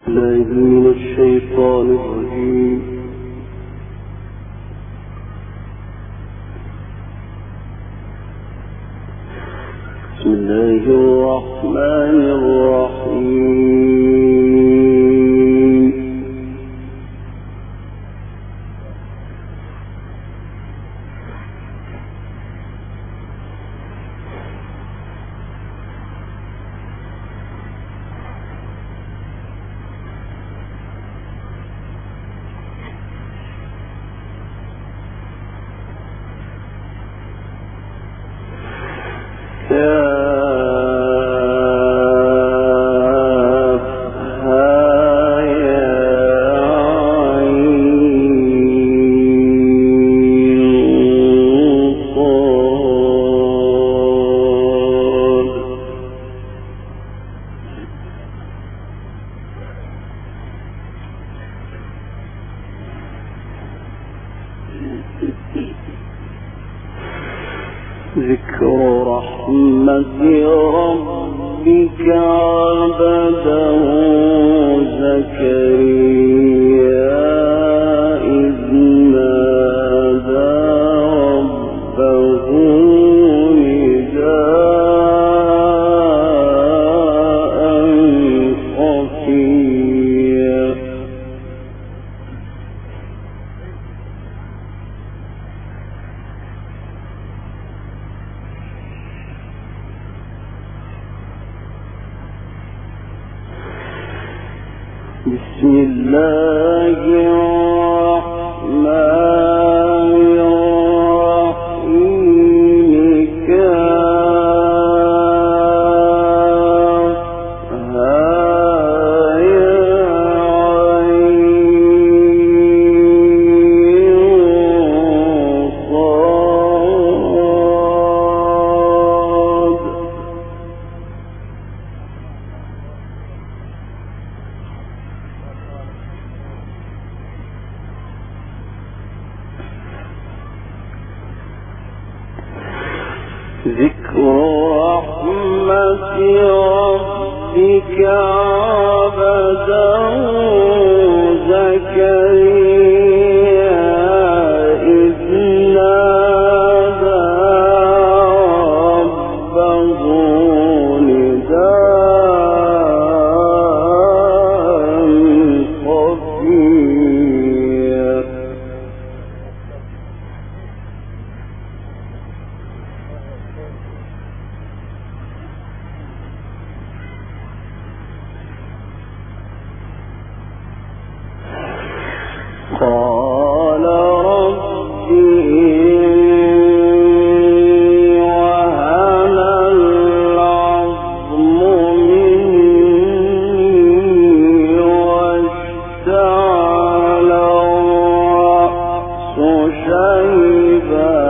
من الشيطان الرجيم. بسم الله الرحمن الرحيم. ذكر رحمة ربك عبده زكريا إذ نادى ربه نداء خفيا. بسم الله الرحمن الرحيم. كافها يا عين صاد. ذكر رحمة ربك عبده زكريا إذ نادى ربه نداء خفيا. قال رب إني وهن العظم مني واشتعل الرأس شيبا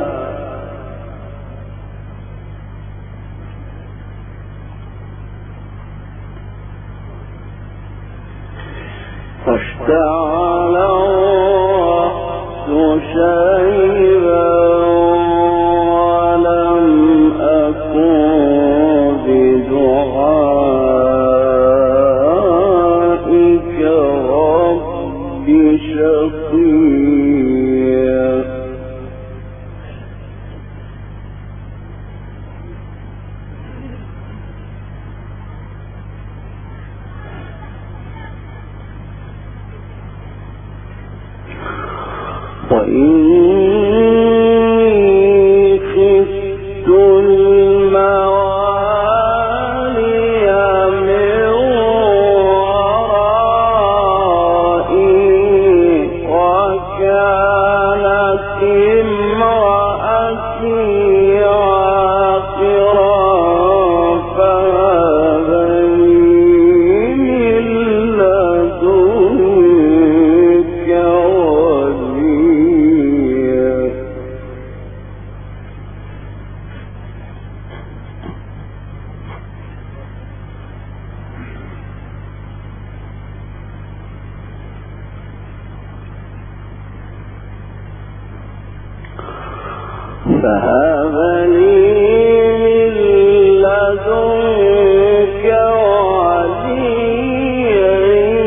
ولم أكن بدعائك رب شقيا. وإني خفت الموالي من ورائي وكانت امرأتي عاقرا فهب لي من لدنك وليا. فهب لي من لدنك وليا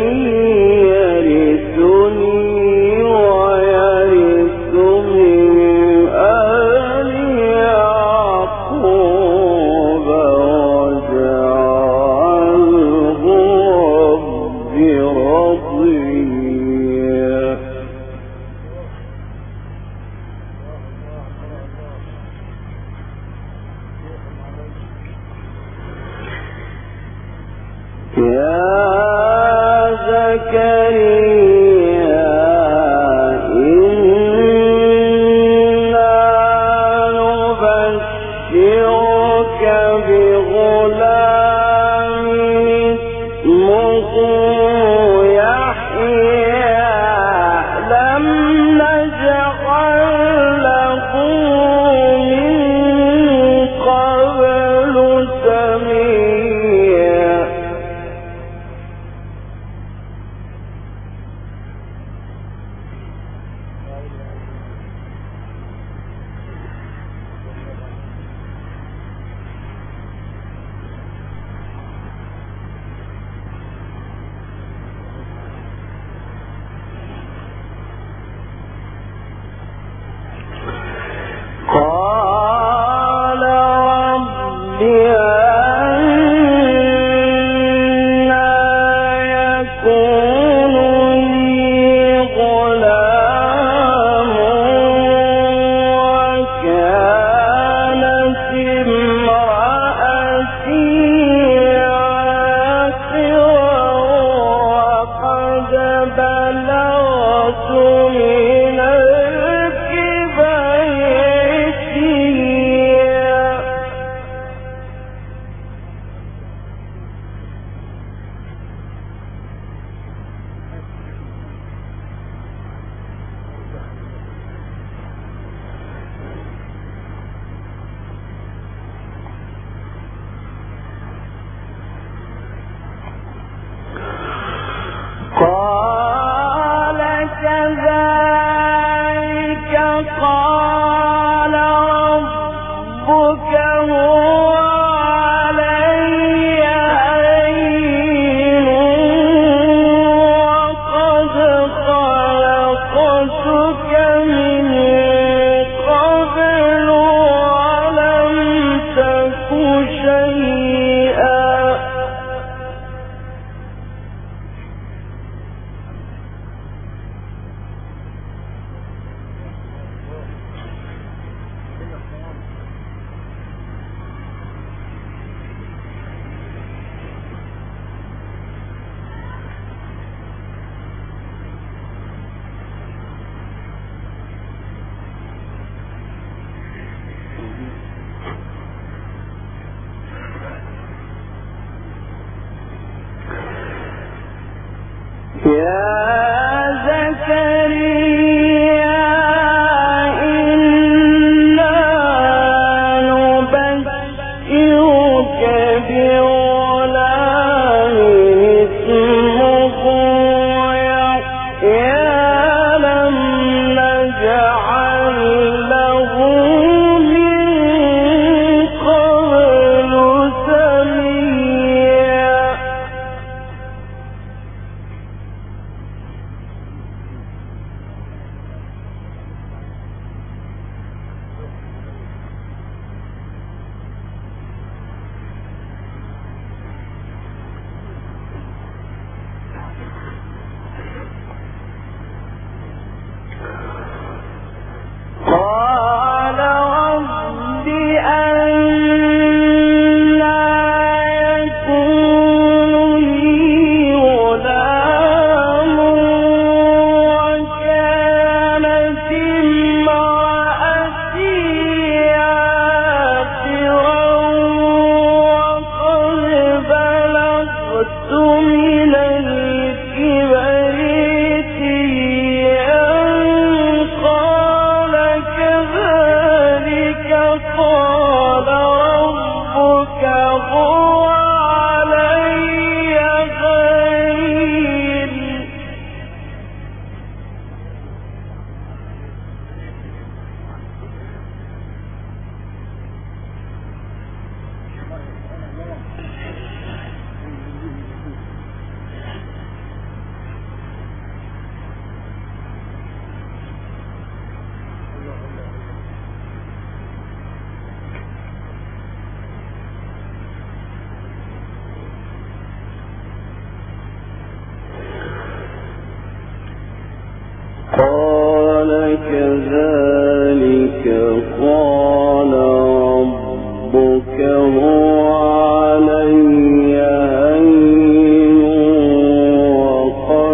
هو علي هين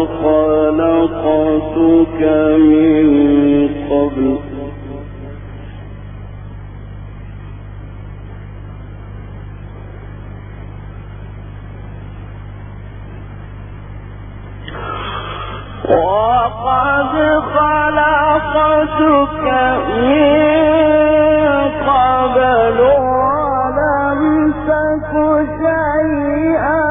خلقتك من قبل وقد خلقتك من قبل ولم تك شيئا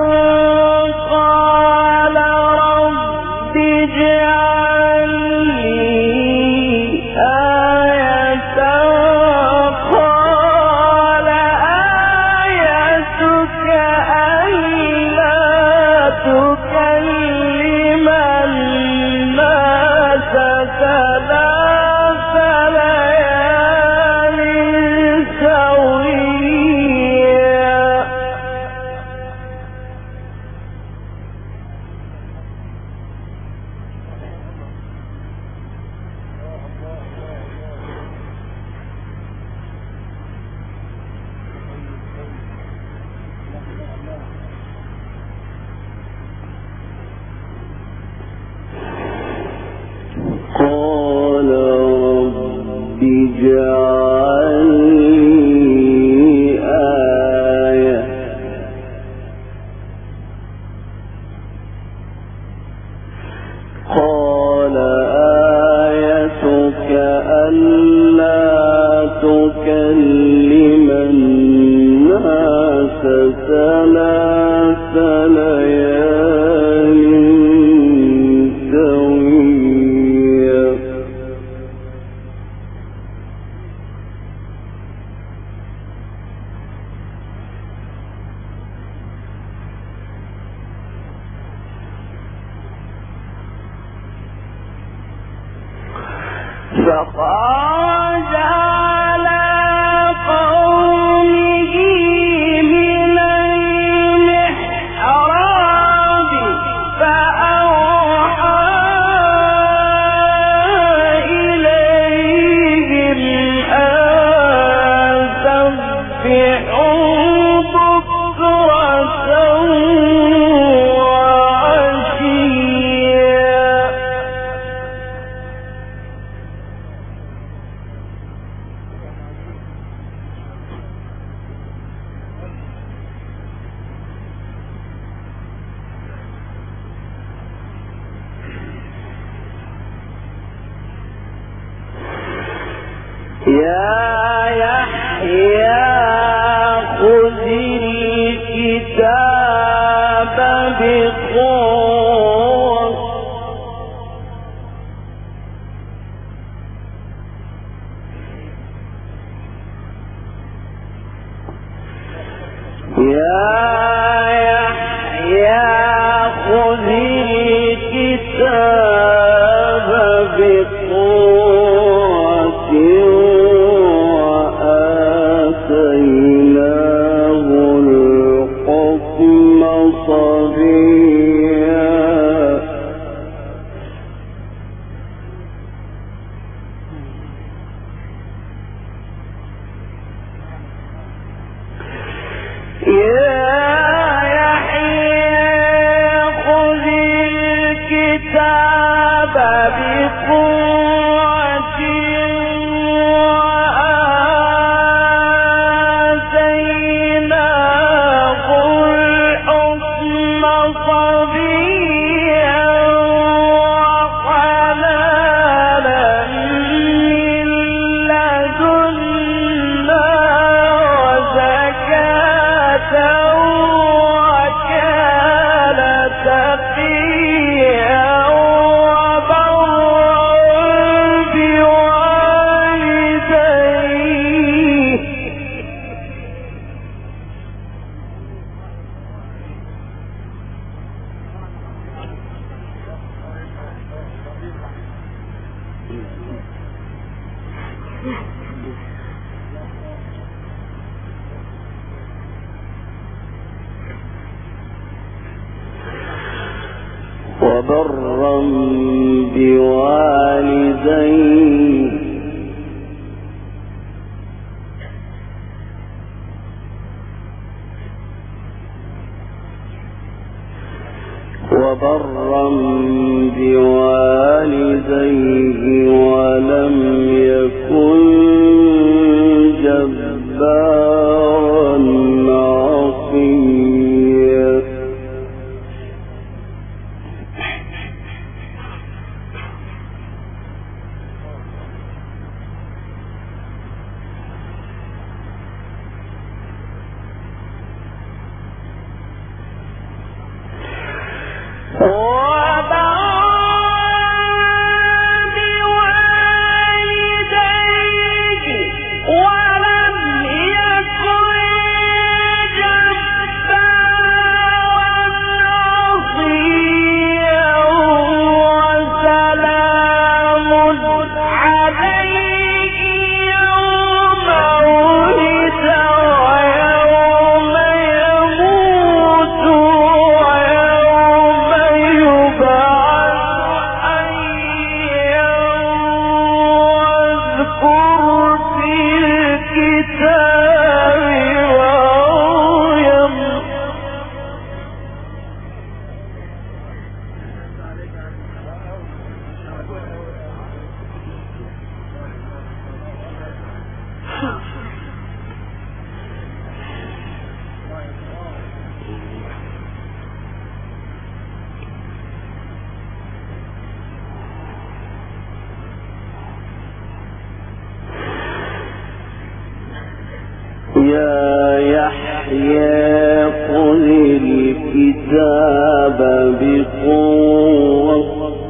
قال رب اجعل لي آية قال آيتك ألا تكلم الناس ثلاث ليال سويا قال رب اجعل لي آية قال آيتك ألا تكلم الناس ثلاث ليال سويا فخرج على قومه من المحراب فأوحى إليهم أن سبحوا بكرة وعشيا يا يحيى خذ الكتاب بقوة يا يحيى خذ الكتاب بقوة وآتيناه الحكم صبيا يا يحيى خذ الكتاب بقوة وآتيناه الحكم صبيا وحنانا من لدنا وزكاة وكان تقيا وبرا بوالديه وبرا بوالديه وبرا بوالديه ولم يكن جبارا عصيا. يا يحيى خذ الكتاب بقوة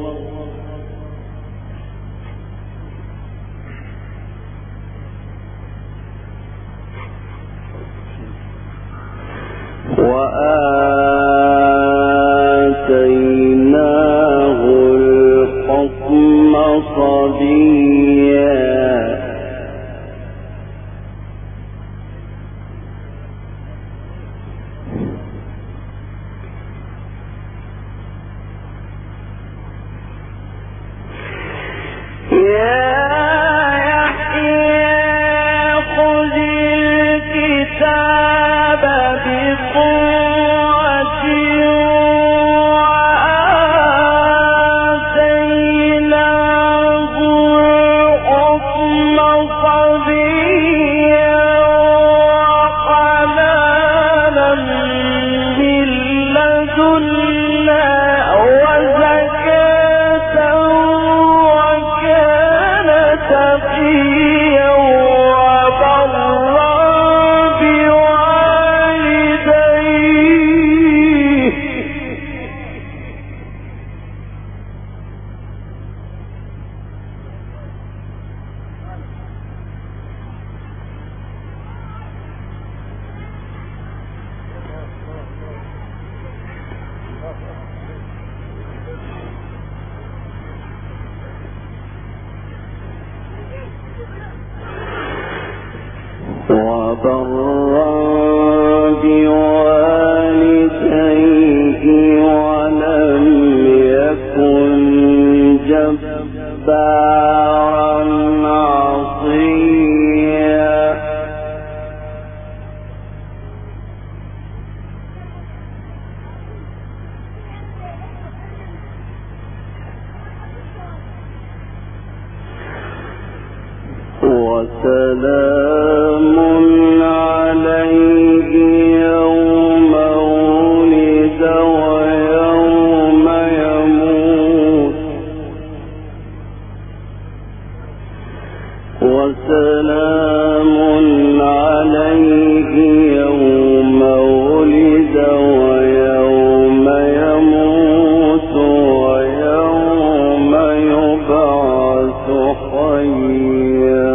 وآتيناه الحكم صبيا. وبرا بوالديه ولم يكن جبارا عصيا. وسلام عليه يوم ولد ويوم يموت. وسلام عليه يوم ولد ويوم يموت ويوم يبعث حيا.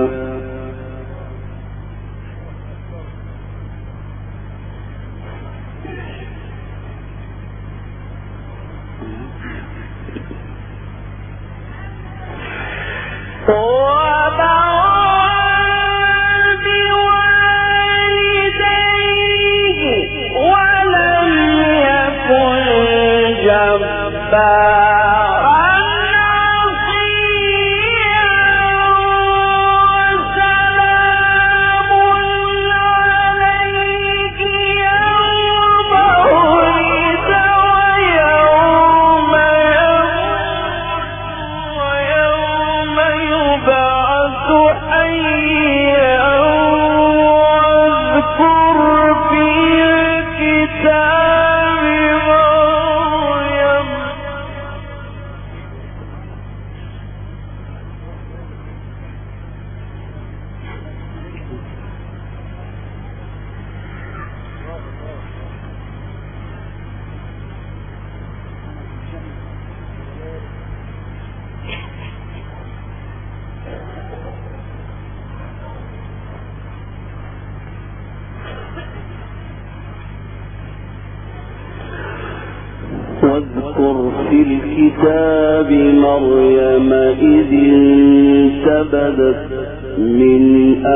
واذكر في الكتاب مريم إذ انتبذت من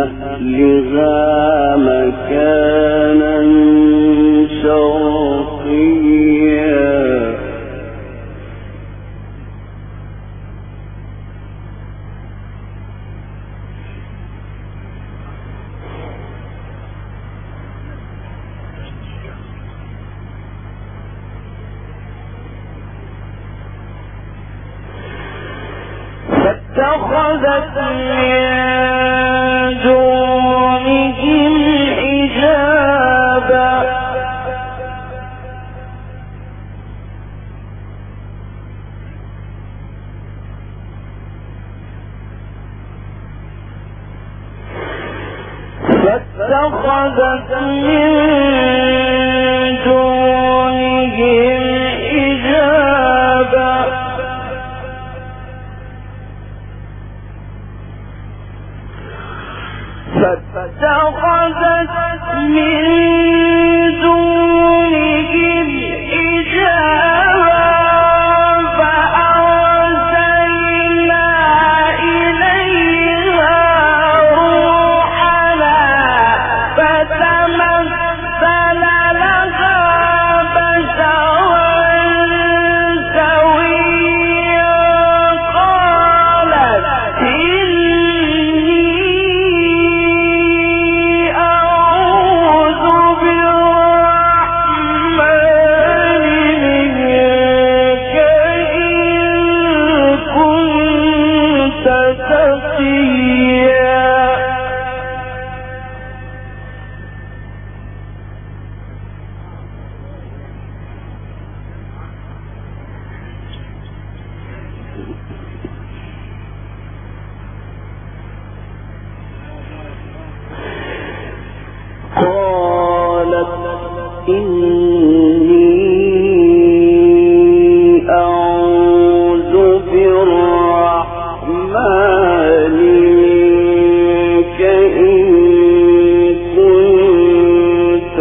أهلها مكانا شرقيا فاتخذت من دونهم حجابا فاتخذت من دونهم حجابا فأرسلنا إليها روحنا فتمثل لها بشرا سويا قالت إني أعوذ بالرحمن منك إن كنت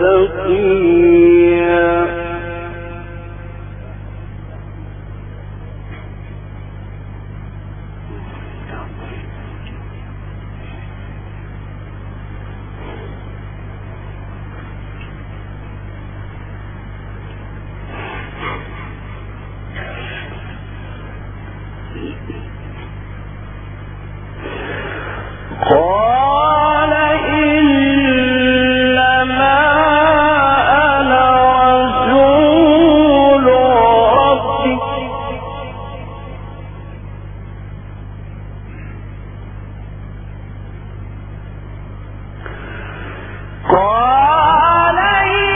تقيا قال إنما أنا رسول ربك قال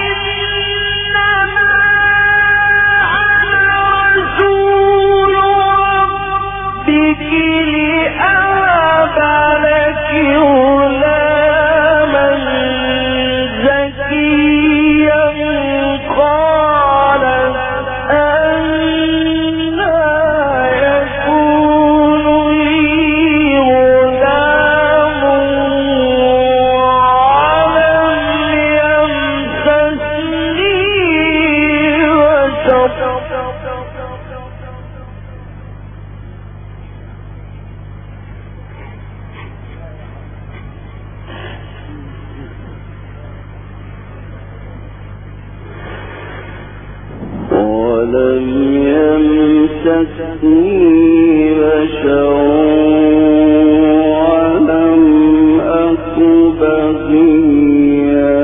إنما أنا رسول ربك غلاما زكيا قالت أنى يكون لي غلام ولم يمسسني بشر ولم يمسسني بشر ولم أك بغيا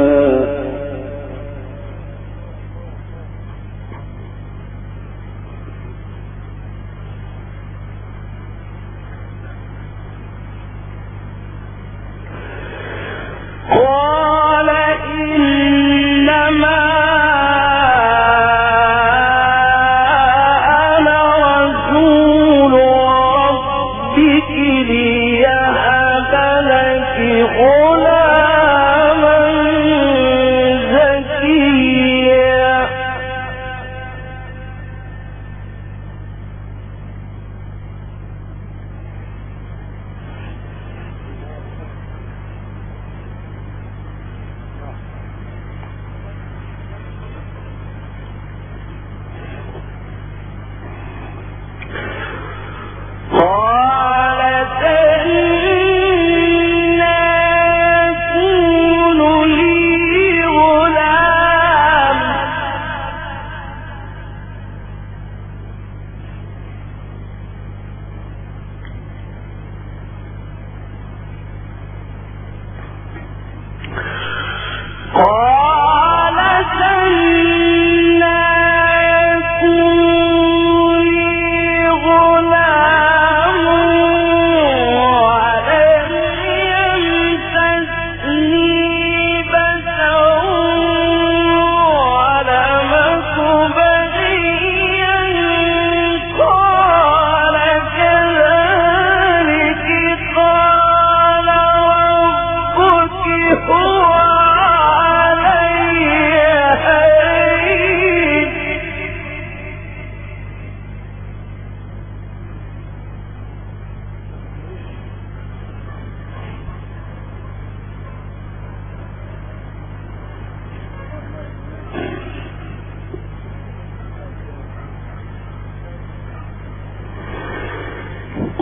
قال إنما أنا رسول ربك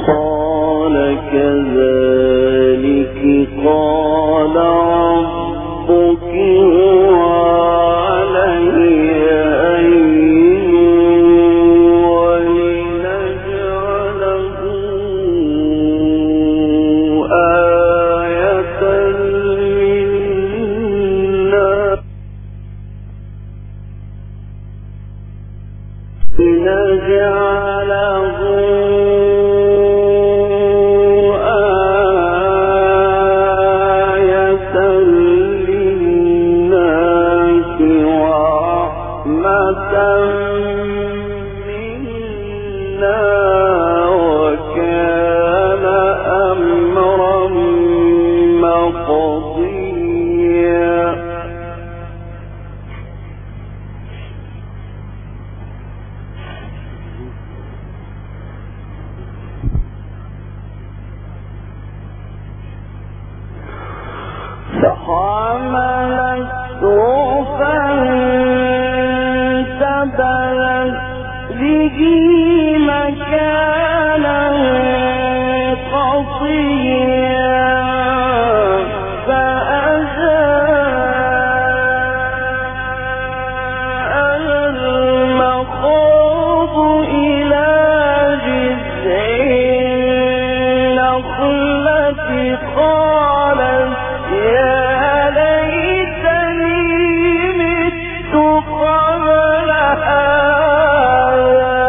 قال كذلك قال ربك هو علي هين ولنجعله آية للناس فحملته فانتبذت به مكانا قصيا فأجاء المخاض إلى جذع النخلة قالت يا ليتني مت قبل هذا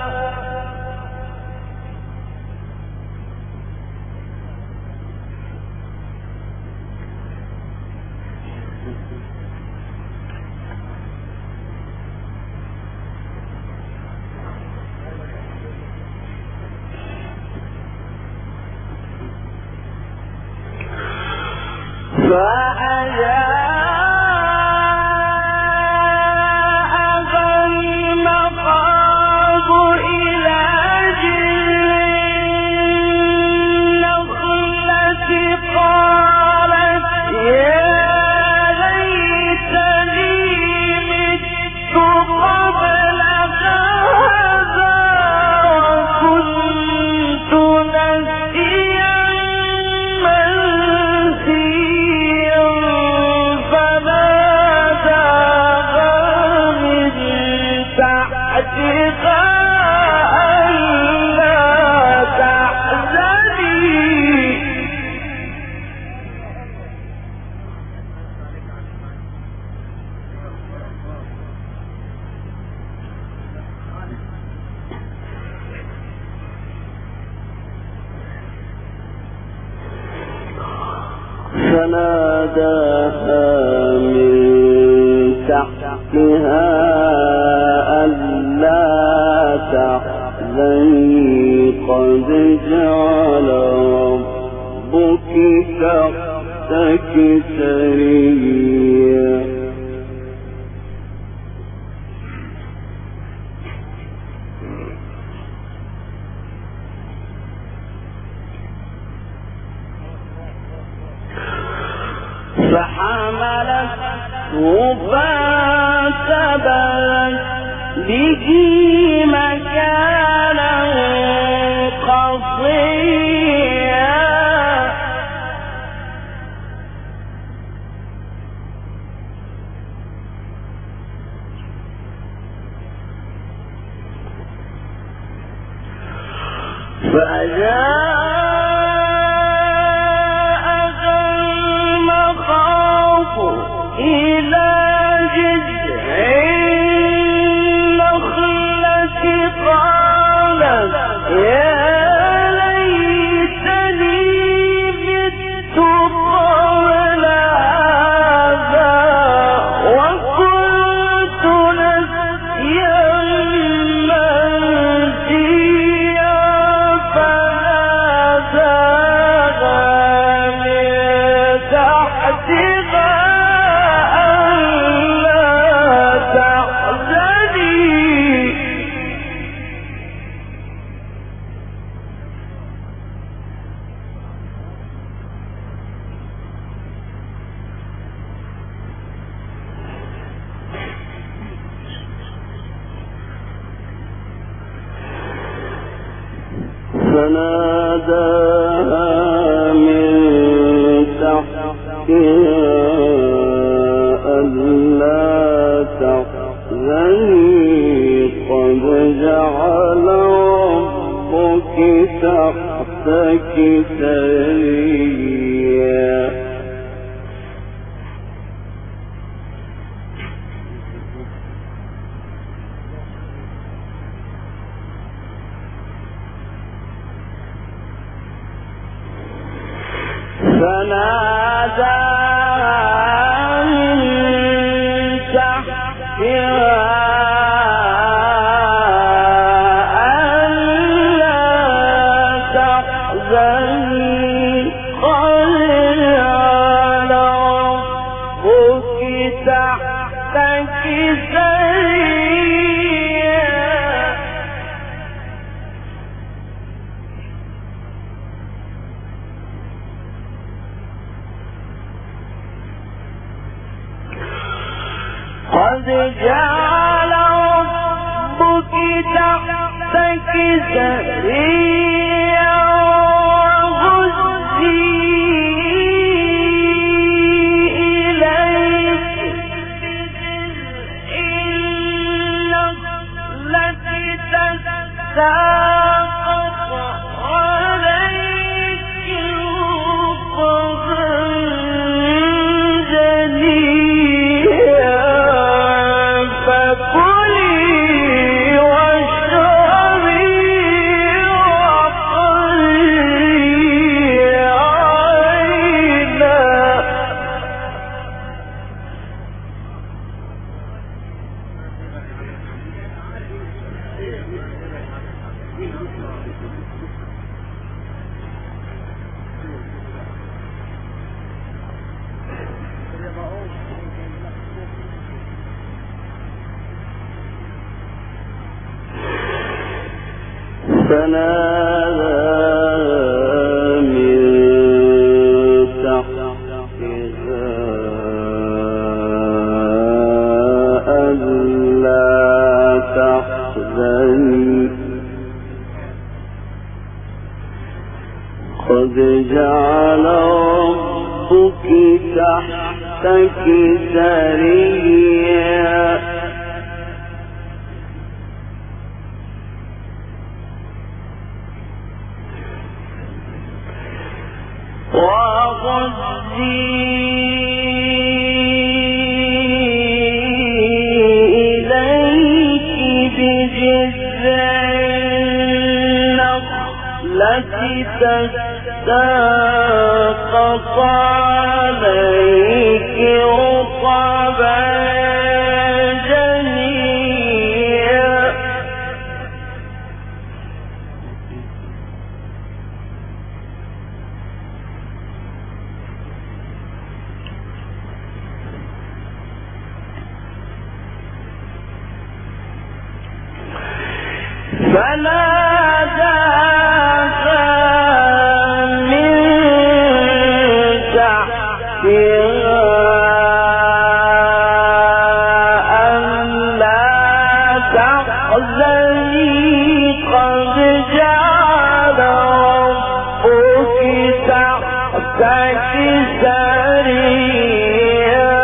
فأجاءها المخاض إلى جذع النخلة قالت يا ليتني مت قبل هذا وكنت نسيا منسيا فناداها من تحتها ألا تحزني فناداها من تحتها ألا تحزني قد جعل ربك تحتك سريا فحملته فانتبذت به مكانا قصيا فأجاءها المخاض إلى جذع النخلة قالت يا ليتني مت قبل هذا وكنت نسيا منسيا فناداها من تحتها ألا تحزني فناداها من تحتها ألا تحزني قد جعل ربك تحتك سريا فناداها من تحتها ألا تحزني قد جعل ربك تحتك سريا قد جعل ربك تحتك سريا وهزي إليك بجذع النخلة تساقط عليك رطبا جنيا فكلي واشربي وقري عينا فنادى من تحتها ألا تحزني قد جعل ربك تحتك سريا وَغُزِّي إِلَيْكِ بِجِذْعِ النَّخْلَةِ تَسَاقَطْ عَلَيْكِ رُطَبًا جَنِيًّا فناداها من تحتها ألا تحزني قد جعل ربك تحتك سريا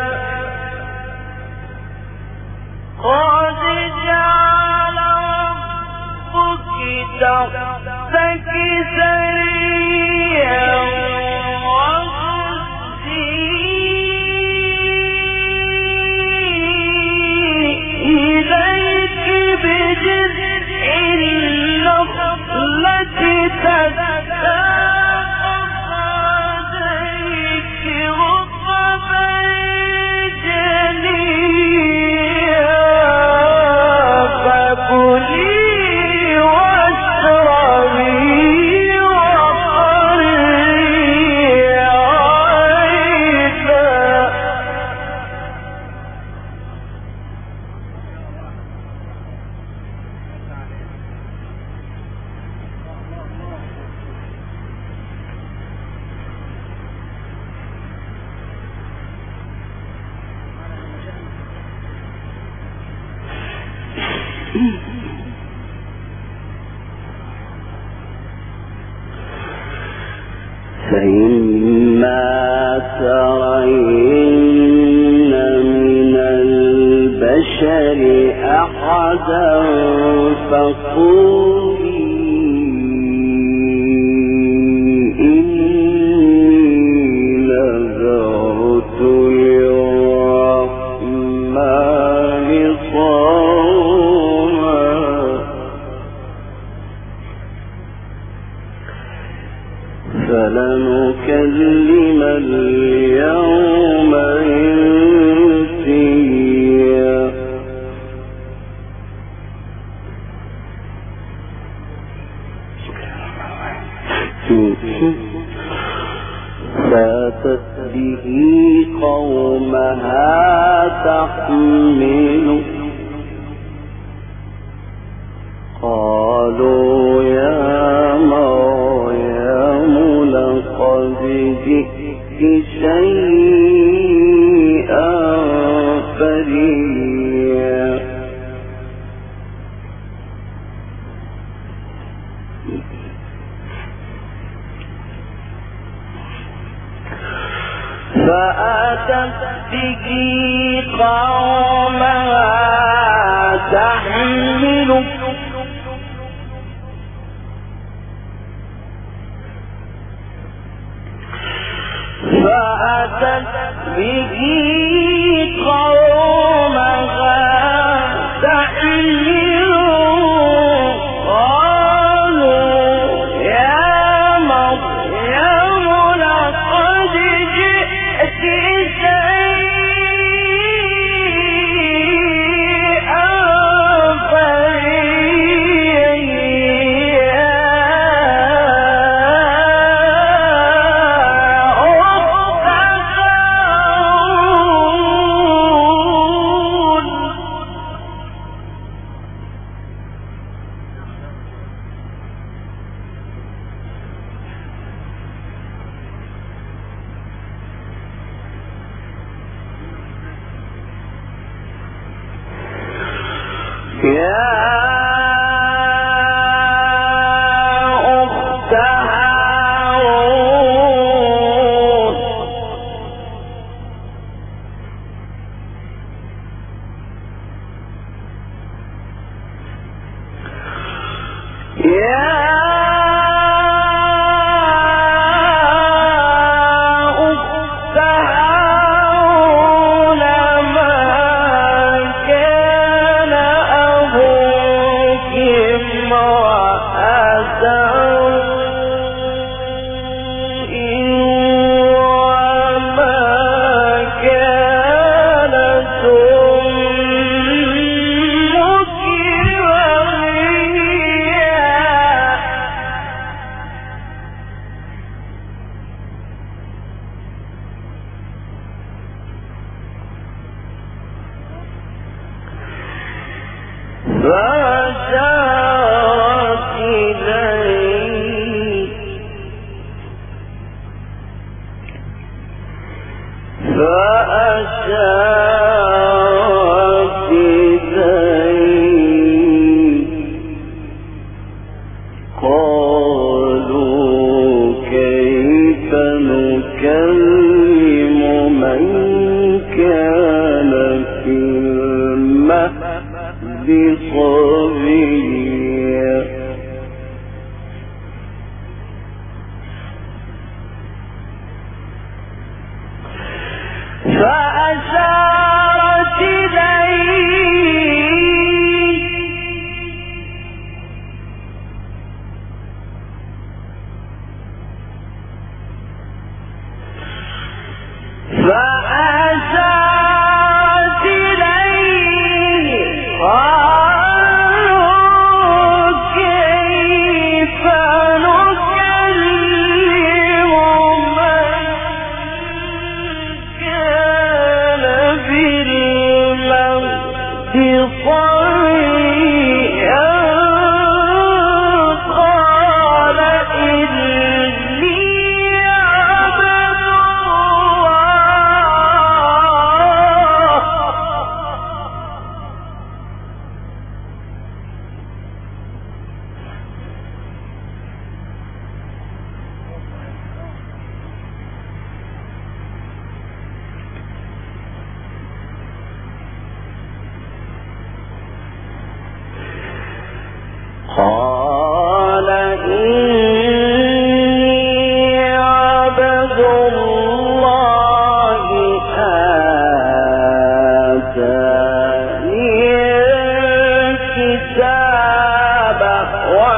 قد جعل تحتك سريا وهزي إليك بجذع النخلة تساقط عليك رطبا جنيا فكلي واشربي وقري ترين من البشر أحدا فقولي فلنكلم اليوم إنسيا فاتت به قومها تحمله قالوا يا مريم لقد جئت شيئا فريا فأتت به قومها تحمله فأتت به قومها تحمله قالوا يا مريم لقد جئت شيئا فريا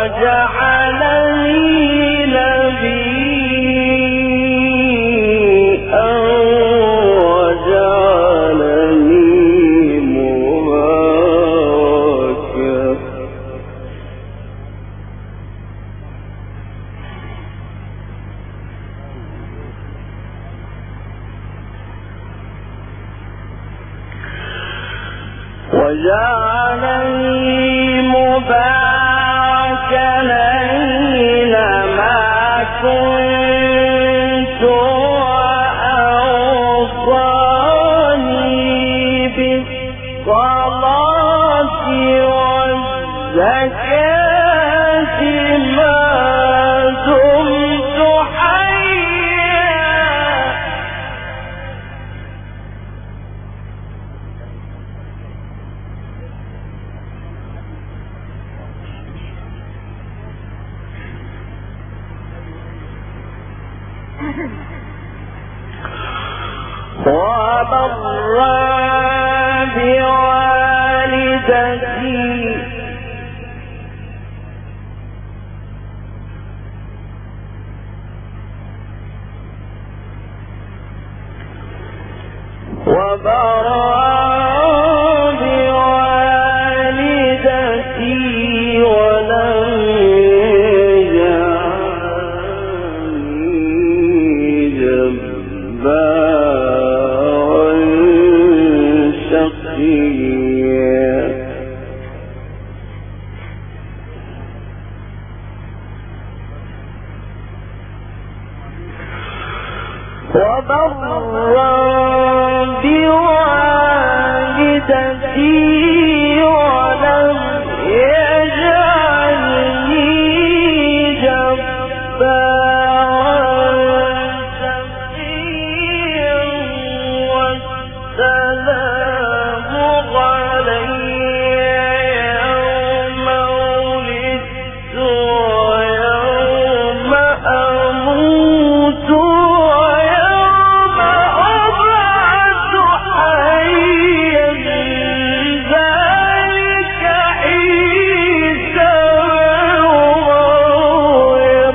وجعلني مباركا أينما كنت وأوصاني بالصلاة والزكاة ما دمت حيا. وبرا بوالدتي ولم يجعلني جبارا شقيا. وبرا بوالدتي ولم يجعلني جبارا شقيا. والسلام علي يوم ولدت ويوم أموت ويوم أبعث حيا. ذلك عيسى ومريم.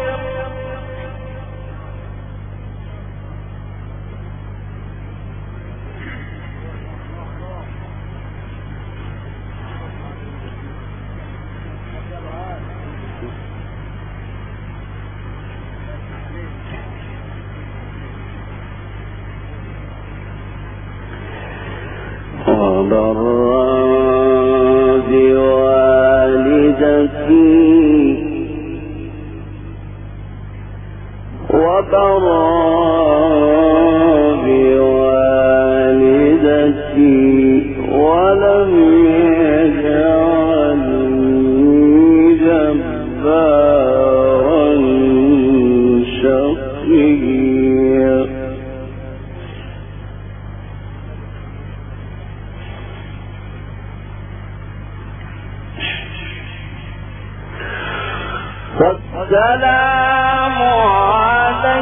وبرا بوالدتي ولم يجعلني جبارا شقيا. والسلام علي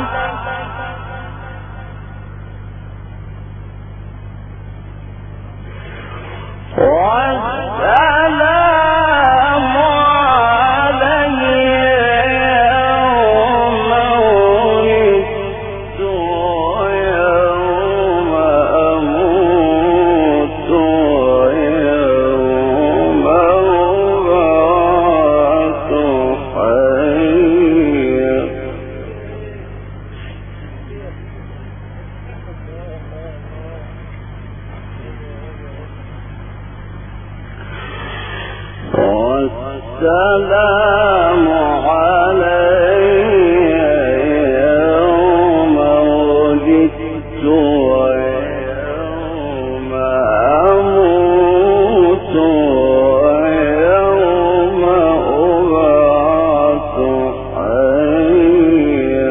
يوم ولدت ويوم أموت ويوم أبعث حيا. والسلام علي يوم ولدت ويوم أموت ويوم أبعث حيا.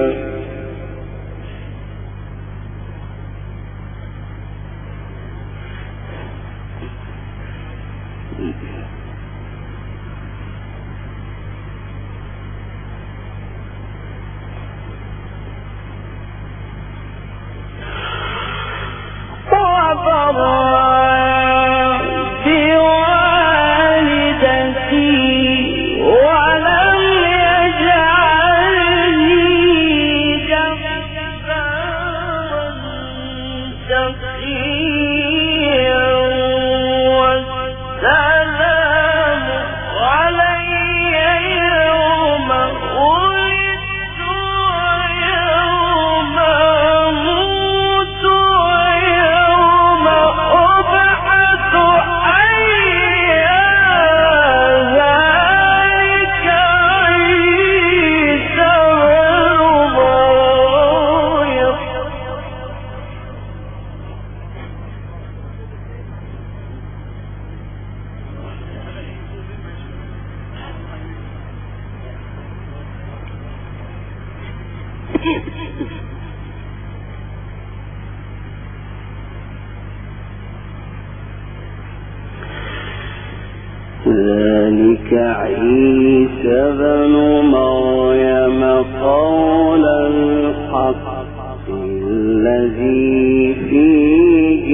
ذلك عيسى بن مريم قول الحق الذي فيه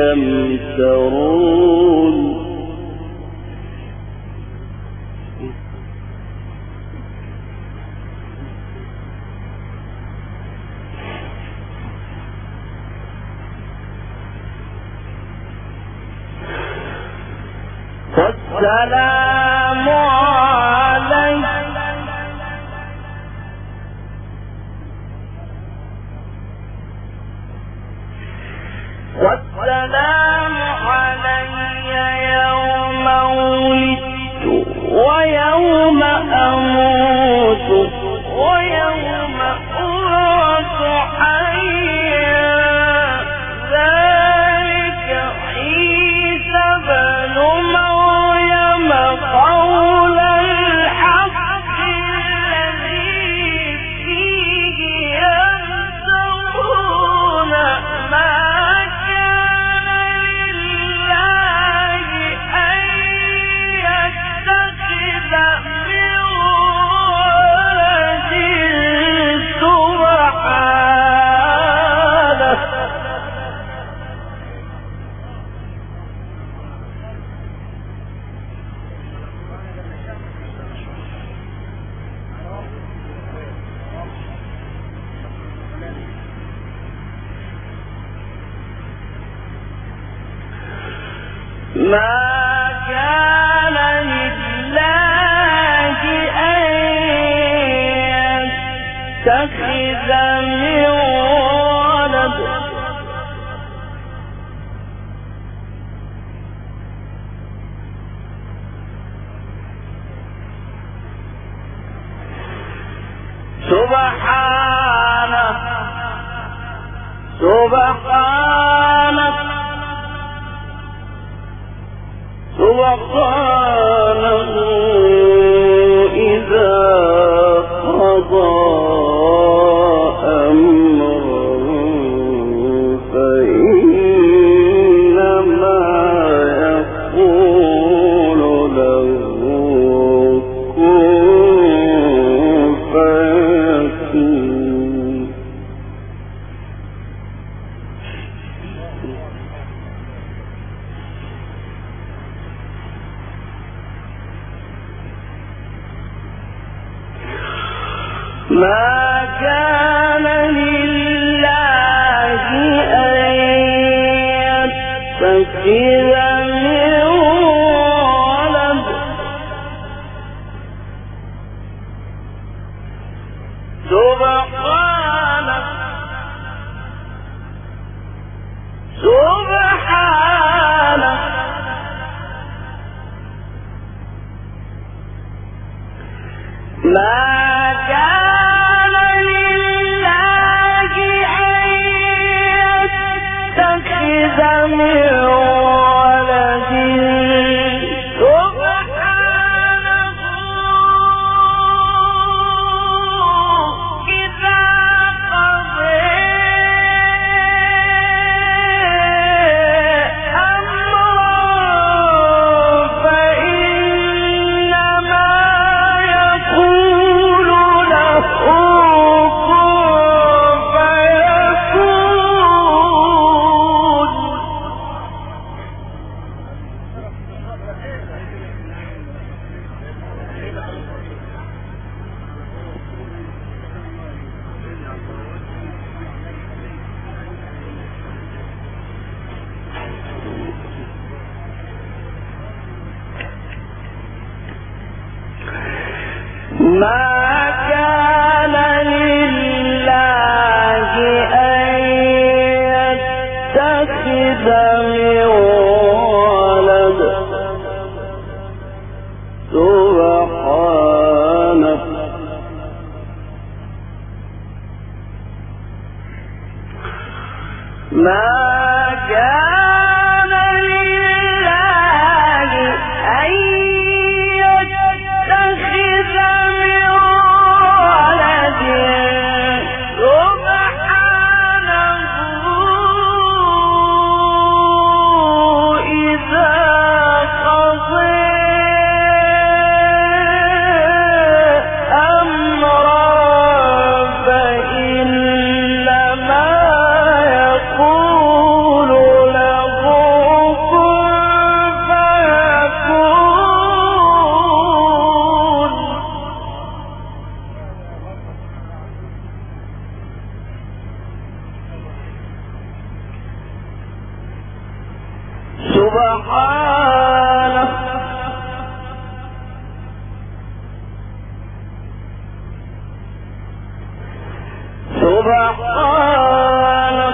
يمترون والسلام عليك والسلام علي يوم ولدت ويوم أموت ويوم أبعث حيا ذلك عيسى بن مريم قول الحق الذي فيه يمترون ما كان لله أن يتخذ من ولد سبحانه ما كان لله أن يتخذ من ولد سبحانه سبحانه سبحانه إذا قضى أمرا فإنما يقول له كن فيكون ما كان لله أن يتخذ من ولد سبحانه سبحانه ما كان لله أن يتخذ من ولد سبحانه إذا قضى أمرا فإنما يقول له كن فيكون ما كان لله أن يتخذ من ولد سبحانه ما كان لله أن يتخذ من ولد سبحانك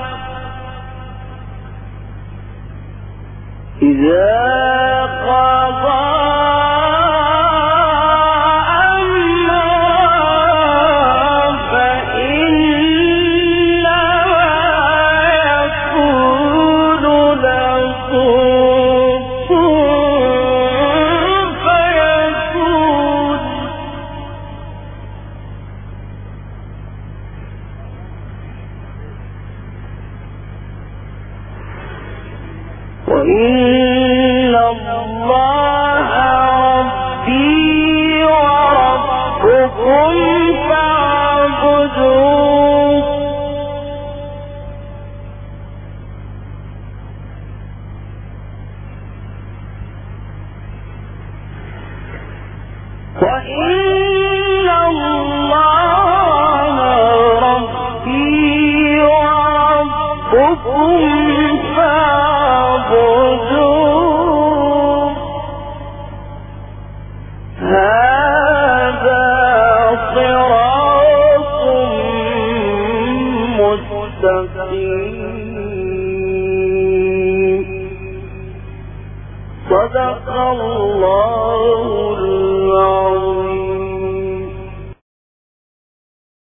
إذا قضى وإن الله ربي وربكم فاعبدوه وإن الله ربي وربكم فاعبدوه هذا صراط مستقيم صدق الله